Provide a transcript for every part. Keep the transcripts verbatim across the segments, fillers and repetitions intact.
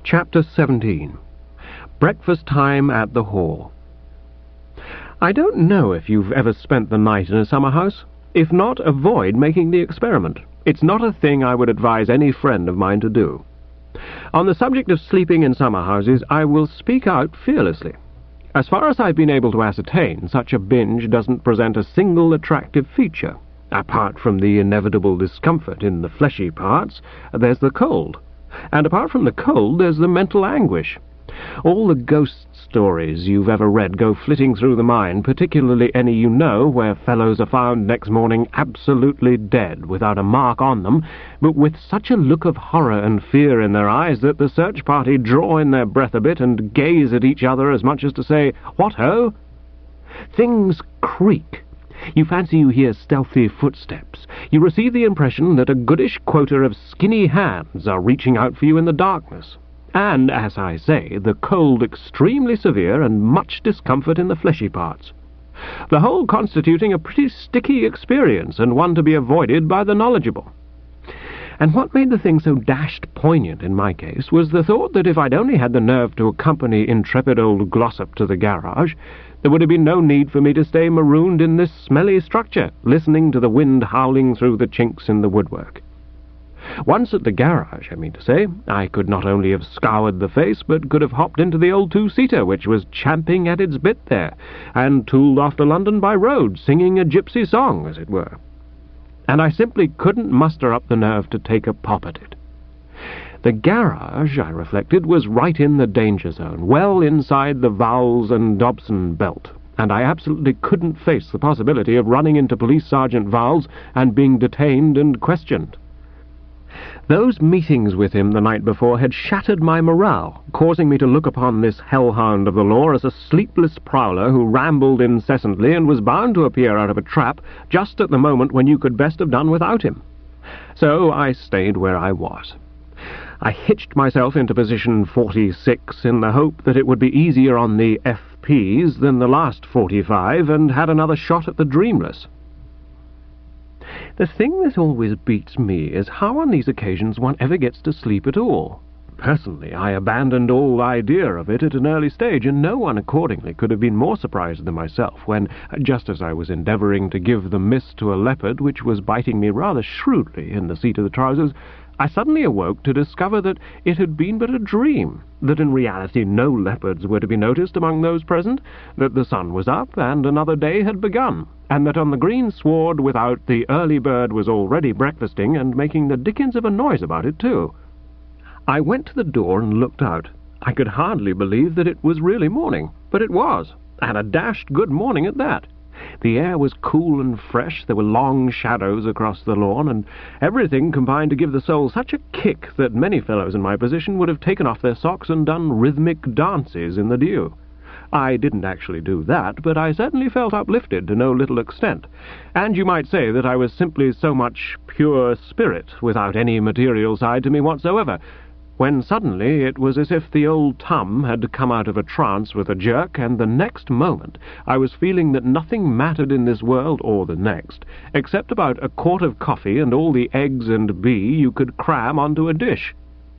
Chapter seventeen. Breakfast time at the Hall. I don't know if you've ever spent the night in a summer house. If not, avoid making the experiment. It's not a thing I would advise any friend of mine to do. On the subject of sleeping in summer houses, I will speak out fearlessly. As far as I've been able to ascertain, such a binge doesn't present a single attractive feature. Apart from the inevitable discomfort in the fleshy parts, there's the cold. And apart from the cold, there's the mental anguish. All the ghost stories you've ever read go flitting through the mind, particularly any you know, where fellows are found next morning absolutely dead, without a mark on them, but with such a look of horror and fear in their eyes that the search party draw in their breath a bit and gaze at each other as much as to say, "What ho?" Things creak. You fancy you hear stealthy footsteps. You receive the impression that a goodish quota of skinny hands are reaching out for you in the darkness. And, as I say, the cold extremely severe and much discomfort in the fleshy parts. The whole constituting a pretty sticky experience, and one to be avoided by the knowledgeable. And what made the thing so dashed poignant in my case was the thought that if I'd only had the nerve to accompany intrepid old Glossop to the garage, there would have been no need for me to stay marooned in this smelly structure, listening to the wind howling through the chinks in the woodwork. Once at the garage, I mean to say, I could not only have scoured the face, but could have hopped into the old two-seater, which was champing at its bit there, and tooled off to London by road, singing a gypsy song, as it were. And I simply couldn't muster up the nerve to take a pop at it. The garage, I reflected, was right in the danger zone, well inside the Vowles and Dobson belt, and I absolutely couldn't face the possibility of running into Police Sergeant Vowles and being detained and questioned. Those meetings with him the night before had shattered my morale, causing me to look upon this hellhound of the law as a sleepless prowler who rambled incessantly and was bound to appear out of a trap just at the moment when you could best have done without him. So I stayed where I was. I hitched myself into position forty-six in the hope that it would be easier on the F Ps than the last forty-five, and had another shot at the Dreamless. The thing that always beats me is how on these occasions one ever gets to sleep at all. Personally, I abandoned all idea of it at an early stage, and no one accordingly could have been more surprised than myself when, just as I was endeavouring to give the miss to a leopard which was biting me rather shrewdly in the seat of the trousers, I suddenly awoke to discover that it had been but a dream, that in reality no leopards were to be noticed among those present, that the sun was up and another day had begun, and that on the green sward without the early bird was already breakfasting and making the dickens of a noise about it too. I went to the door and looked out. I could hardly believe that it was really morning, but it was, and a dashed good morning at that. The air was cool and fresh, there were long shadows across the lawn, and everything combined to give the soul such a kick that many fellows in my position would have taken off their socks and done rhythmic dances in the dew. I didn't actually do that, but I certainly felt uplifted to no little extent, and you might say that I was simply so much pure spirit, without any material side to me whatsoever, when suddenly it was as if the old Tum had come out of a trance with a jerk, and the next moment I was feeling that nothing mattered in this world or the next, except about a quart of coffee and all the eggs and bee you could cram onto a dish.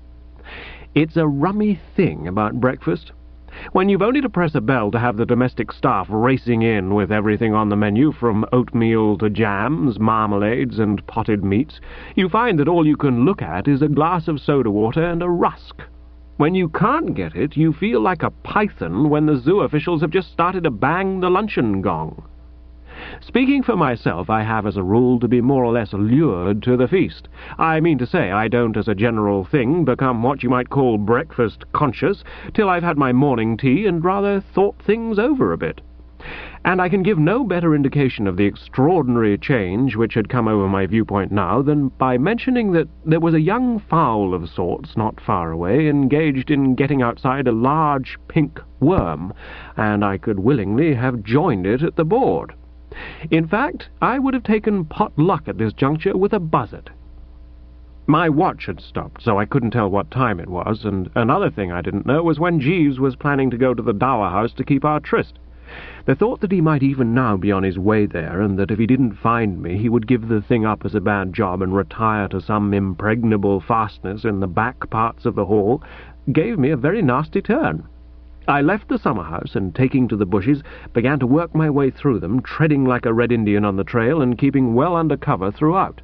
It's a rummy thing about breakfast. When you've only to press a bell to have the domestic staff racing in with everything on the menu, from oatmeal to jams, marmalades, and potted meats, you find that all you can look at is a glass of soda water and a rusk. When you can't get it, you feel like a python when the zoo officials have just started to bang the luncheon gong. Speaking for myself, I have as a rule to be more or less lured to the feast. I mean to say, I don't, as a general thing, become what you might call breakfast-conscious till I've had my morning tea and rather thought things over a bit. And I can give no better indication of the extraordinary change which had come over my viewpoint now than by mentioning that there was a young fowl of sorts not far away, engaged in getting outside a large pink worm, and I could willingly have joined it at the board. In fact, I would have taken pot luck at this juncture with a buzzard. My watch had stopped, so I couldn't tell what time it was, and another thing I didn't know was when Jeeves was planning to go to the Dower House to keep our tryst. The thought that he might even now be on his way there, and that if he didn't find me he would give the thing up as a bad job and retire to some impregnable fastness in the back parts of the hall, gave me a very nasty turn. I left the summer-house, and taking to the bushes, began to work my way through them, treading like a Red Indian on the trail and keeping well under cover throughout.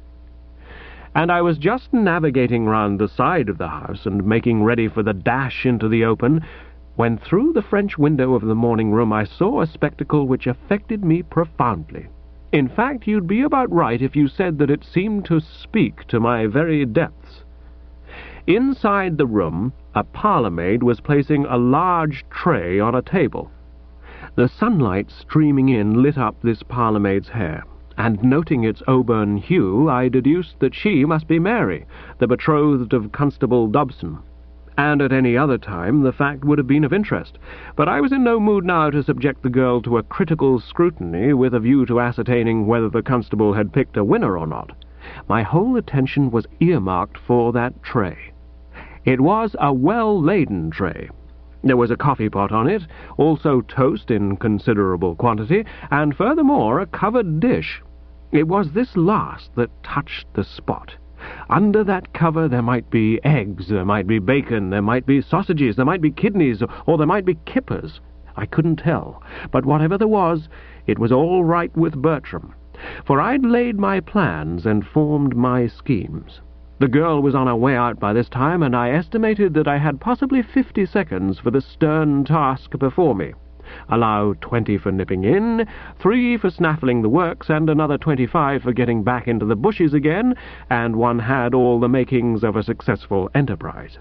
And I was just navigating round the side of the house and making ready for the dash into the open, when through the French window of the morning room I saw a spectacle which affected me profoundly. In fact, you'd be about right if you said that it seemed to speak to my very depths. Inside the room, a parlour-maid was placing a large tray on a table. The sunlight streaming in lit up this parlour-maid's hair, and noting its auburn hue, I deduced that she must be Mary, the betrothed of Constable Dobson. And at any other time the fact would have been of interest, but I was in no mood now to subject the girl to a critical scrutiny with a view to ascertaining whether the constable had picked a winner or not. My whole attention was earmarked for that tray. It was a well-laden tray. There was a coffee-pot on it, also toast in considerable quantity, and furthermore a covered dish. It was this last that touched the spot. Under that cover there might be eggs, there might be bacon, there might be sausages, there might be kidneys, or there might be kippers. I couldn't tell, but whatever there was, it was all right with Bertram, for I'd laid my plans and formed my schemes. The girl was on her way out by this time, and I estimated that I had possibly fifty seconds for the stern task before me. Allow twenty for nipping in, three for snaffling the works, and another twenty-five for getting back into the bushes again, and one had all the makings of a successful enterprise.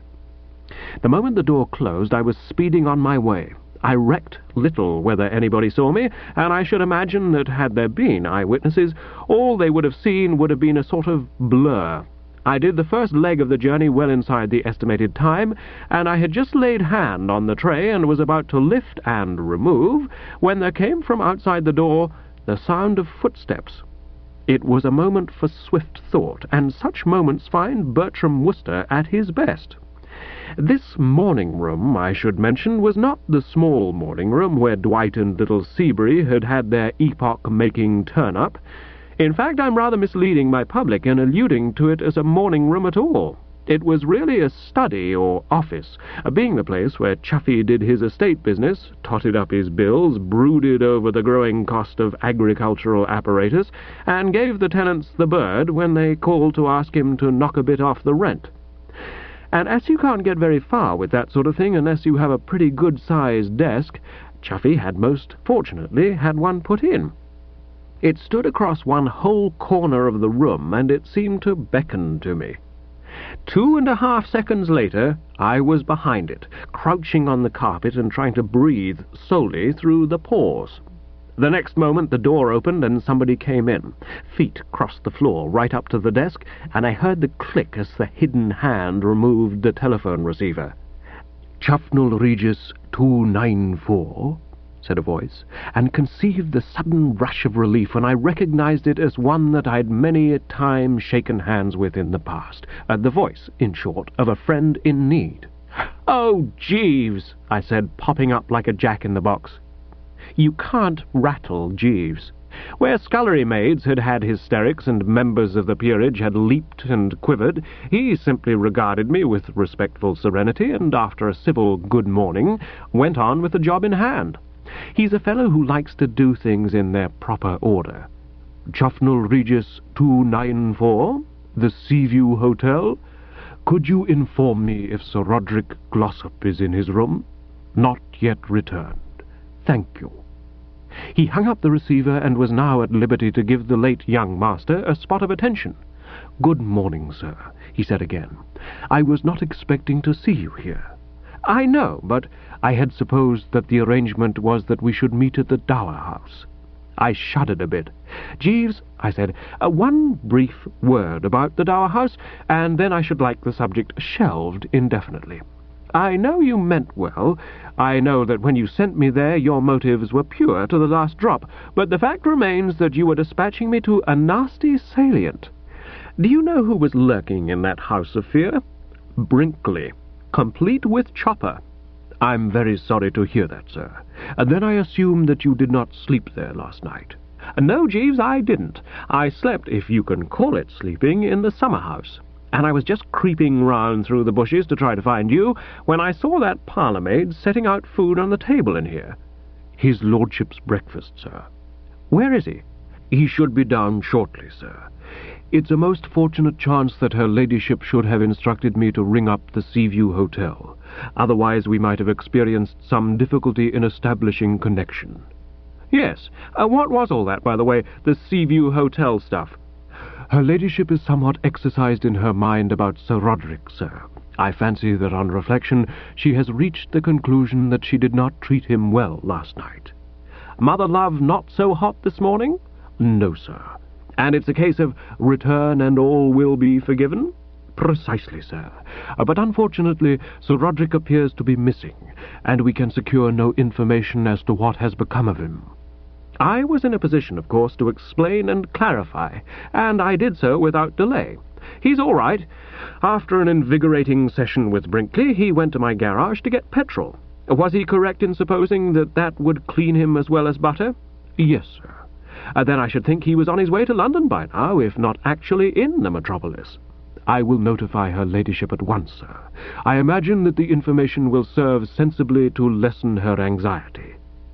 The moment the door closed, I was speeding on my way. I recked little whether anybody saw me, and I should imagine that had there been eyewitnesses, all they would have seen would have been a sort of blur. I did the first leg of the journey well inside the estimated time, and I had just laid hand on the tray and was about to lift and remove, when there came from outside the door the sound of footsteps. It was a moment for swift thought, and such moments find Bertram Wooster at his best. This morning room, I should mention, was not the small morning room where Dwight and little Seabury had had their epoch-making turn-up. In fact, I'm rather misleading my public in alluding to it as a morning room at all. It was really a study or office, being the place where Chuffy did his estate business, totted up his bills, brooded over the growing cost of agricultural apparatus, and gave the tenants the bird when they called to ask him to knock a bit off the rent. And as you can't get very far with that sort of thing unless you have a pretty good-sized desk, Chuffy had most fortunately had one put in. It stood across one whole corner of the room, and it seemed to beckon to me. Two and a half seconds later, I was behind it, crouching on the carpet and trying to breathe solely through the pores. The next moment the door opened and somebody came in. Feet crossed the floor right up to the desk, and I heard the click as the hidden hand removed the telephone receiver. "Chufnell Regis two nine four, said a voice, and conceived the sudden rush of relief when I recognized it as one that I'd many a time shaken hands with in the past, uh, the voice, in short, of a friend in need. "Oh, Jeeves," I said, popping up like a jack-in-the-box. You can't rattle Jeeves. Where scullery maids had had hysterics and members of the peerage had leaped and quivered, he simply regarded me with respectful serenity, and after a civil good morning, went on with the job in hand. He's a fellow who likes to do things in their proper order. "Chufnell Regis two nine four, the Seaview Hotel. Could you inform me if Sir Roderick Glossop is in his room? Not yet returned. Thank you." He hung up the receiver and was now at liberty to give the late young master a spot of attention. "Good morning, sir," he said again. "I was not expecting to see you here." "I know, but I had supposed that the arrangement was that we should meet at the Dower House." I shuddered a bit. "Jeeves," I said, uh, "one brief word about the Dower House, and then I should like the subject shelved indefinitely. I know you meant well. I know that when you sent me there your motives were pure to the last drop, but the fact remains that you were dispatching me to a nasty salient. Do you know who was lurking in that house of fear? Brinkley, complete with chopper. I'm very sorry to hear that, sir. And then I assume that you did not sleep there last night. No, Jeeves, I didn't. I slept, if you can call it sleeping, in the summer-house. And I was just creeping round through the bushes to try to find you, when I saw that parlour-maid setting out food on the table in here. His lordship's breakfast, sir. Where is he? He should be down shortly, sir. It's a most fortunate chance that her ladyship should have instructed me to ring up the Seaview Hotel. Otherwise we might have experienced some difficulty in establishing connection. Yes, uh, what was all that, by the way, the Seaview Hotel stuff? Her ladyship is somewhat exercised in her mind about Sir Roderick, sir. I fancy that on reflection she has reached the conclusion that she did not treat him well last night. Mother love not so hot this morning? No, sir. And it's a case of return and all will be forgiven? Precisely, sir. Uh, but unfortunately, Sir Roderick appears to be missing, and we can secure no information as to what has become of him. I was in a position, of course, to explain and clarify, and I did so without delay. He's all right. After an invigorating session with Brinkley, he went to my garage to get petrol. Was he correct in supposing that that would clean him as well as butter? Yes, sir. Uh, then I should think he was on his way to London by now, if not actually in the metropolis. I will notify her ladyship at once, sir. I imagine that the information will serve sensibly to lessen her anxiety.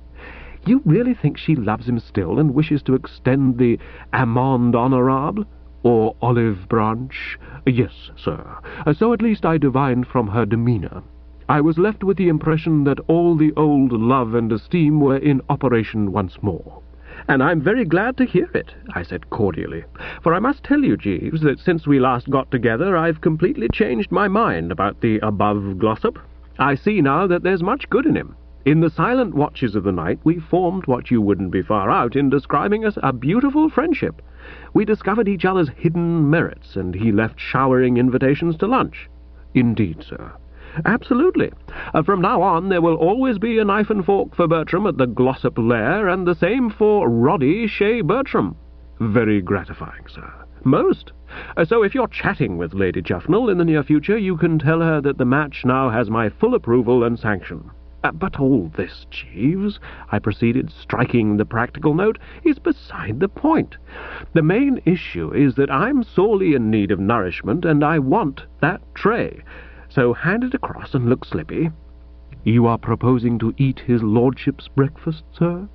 You really think she loves him still and wishes to extend the amende honorable? Or olive branch? Yes, sir. Uh, so at least I divined from her demeanour. I was left with the impression that all the old love and esteem were in operation once more. And I'm very glad to hear it, I said cordially, for I must tell you, Jeeves, that since we last got together I've completely changed my mind about the above Glossop. I see now that there's much good in him. In the silent watches of the night we formed what you wouldn't be far out in describing as a beautiful friendship. We discovered each other's hidden merits, and he left showering invitations to lunch. Indeed, sir. Absolutely. Uh, from now on there will always be a knife and fork for Bertram at the Glossop Lair, and the same for Roddy Shea Bertram. Very gratifying, sir. Most. Uh, so if you're chatting with Lady Juffnell in the near future, you can tell her that the match now has my full approval and sanction. Uh, but all this, Jeeves, I proceeded, striking the practical note, is beside the point. The main issue is that I'm sorely in need of nourishment, and I want that tray. So hand it across and look slippy. You are proposing to eat his lordship's breakfast, sir?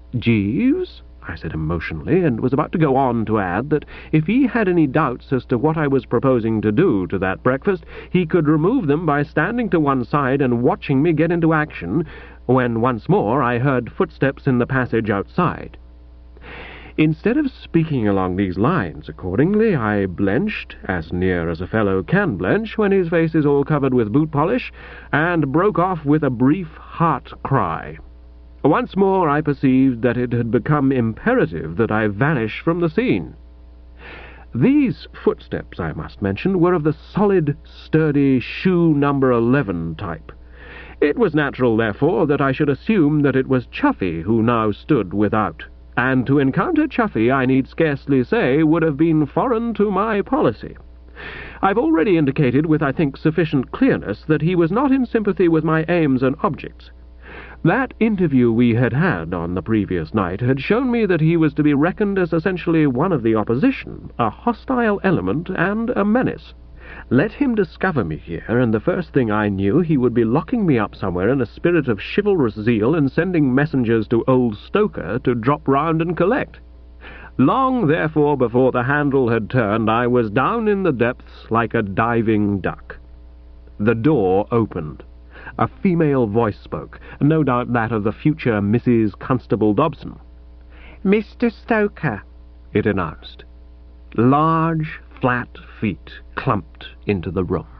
Jeeves, I said emotionally, and was about to go on to add that if he had any doubts as to what I was proposing to do to that breakfast, he could remove them by standing to one side and watching me get into action, when once more I heard footsteps in the passage outside. Instead of speaking along these lines, accordingly, I blenched, as near as a fellow can blench when his face is all covered with boot polish, and broke off with a brief heart cry. Once more I perceived that it had become imperative that I vanish from the scene. These footsteps, I must mention, were of the solid, sturdy, shoe number eleven type. It was natural, therefore, that I should assume that it was Chuffy who now stood without. And to encounter Chuffy, I need scarcely say, would have been foreign to my policy. I've already indicated with, I think, sufficient clearness that he was not in sympathy with my aims and objects. That interview we had had on the previous night had shown me that he was to be reckoned as essentially one of the opposition, a hostile element and a menace. Let him discover me here, and the first thing I knew he would be locking me up somewhere in a spirit of chivalrous zeal and sending messengers to old Stoker to drop round and collect. Long, therefore, before the handle had turned, I was down in the depths like a diving duck. The door opened. A female voice spoke, no doubt that of the future Missus Constable Dobson. "Mister Stoker," it announced. Large, flat feet clumped into the room.